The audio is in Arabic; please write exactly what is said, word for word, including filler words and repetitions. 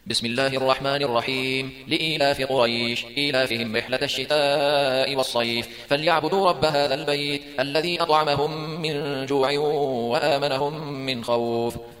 بسم الله الرحمن الرحيم. لإيلاف قريش إيلافهم رحلة الشتاء والصيف فليعبدوا رب هذا البيت الذي أطعمهم من جوع وآمنهم من خوف.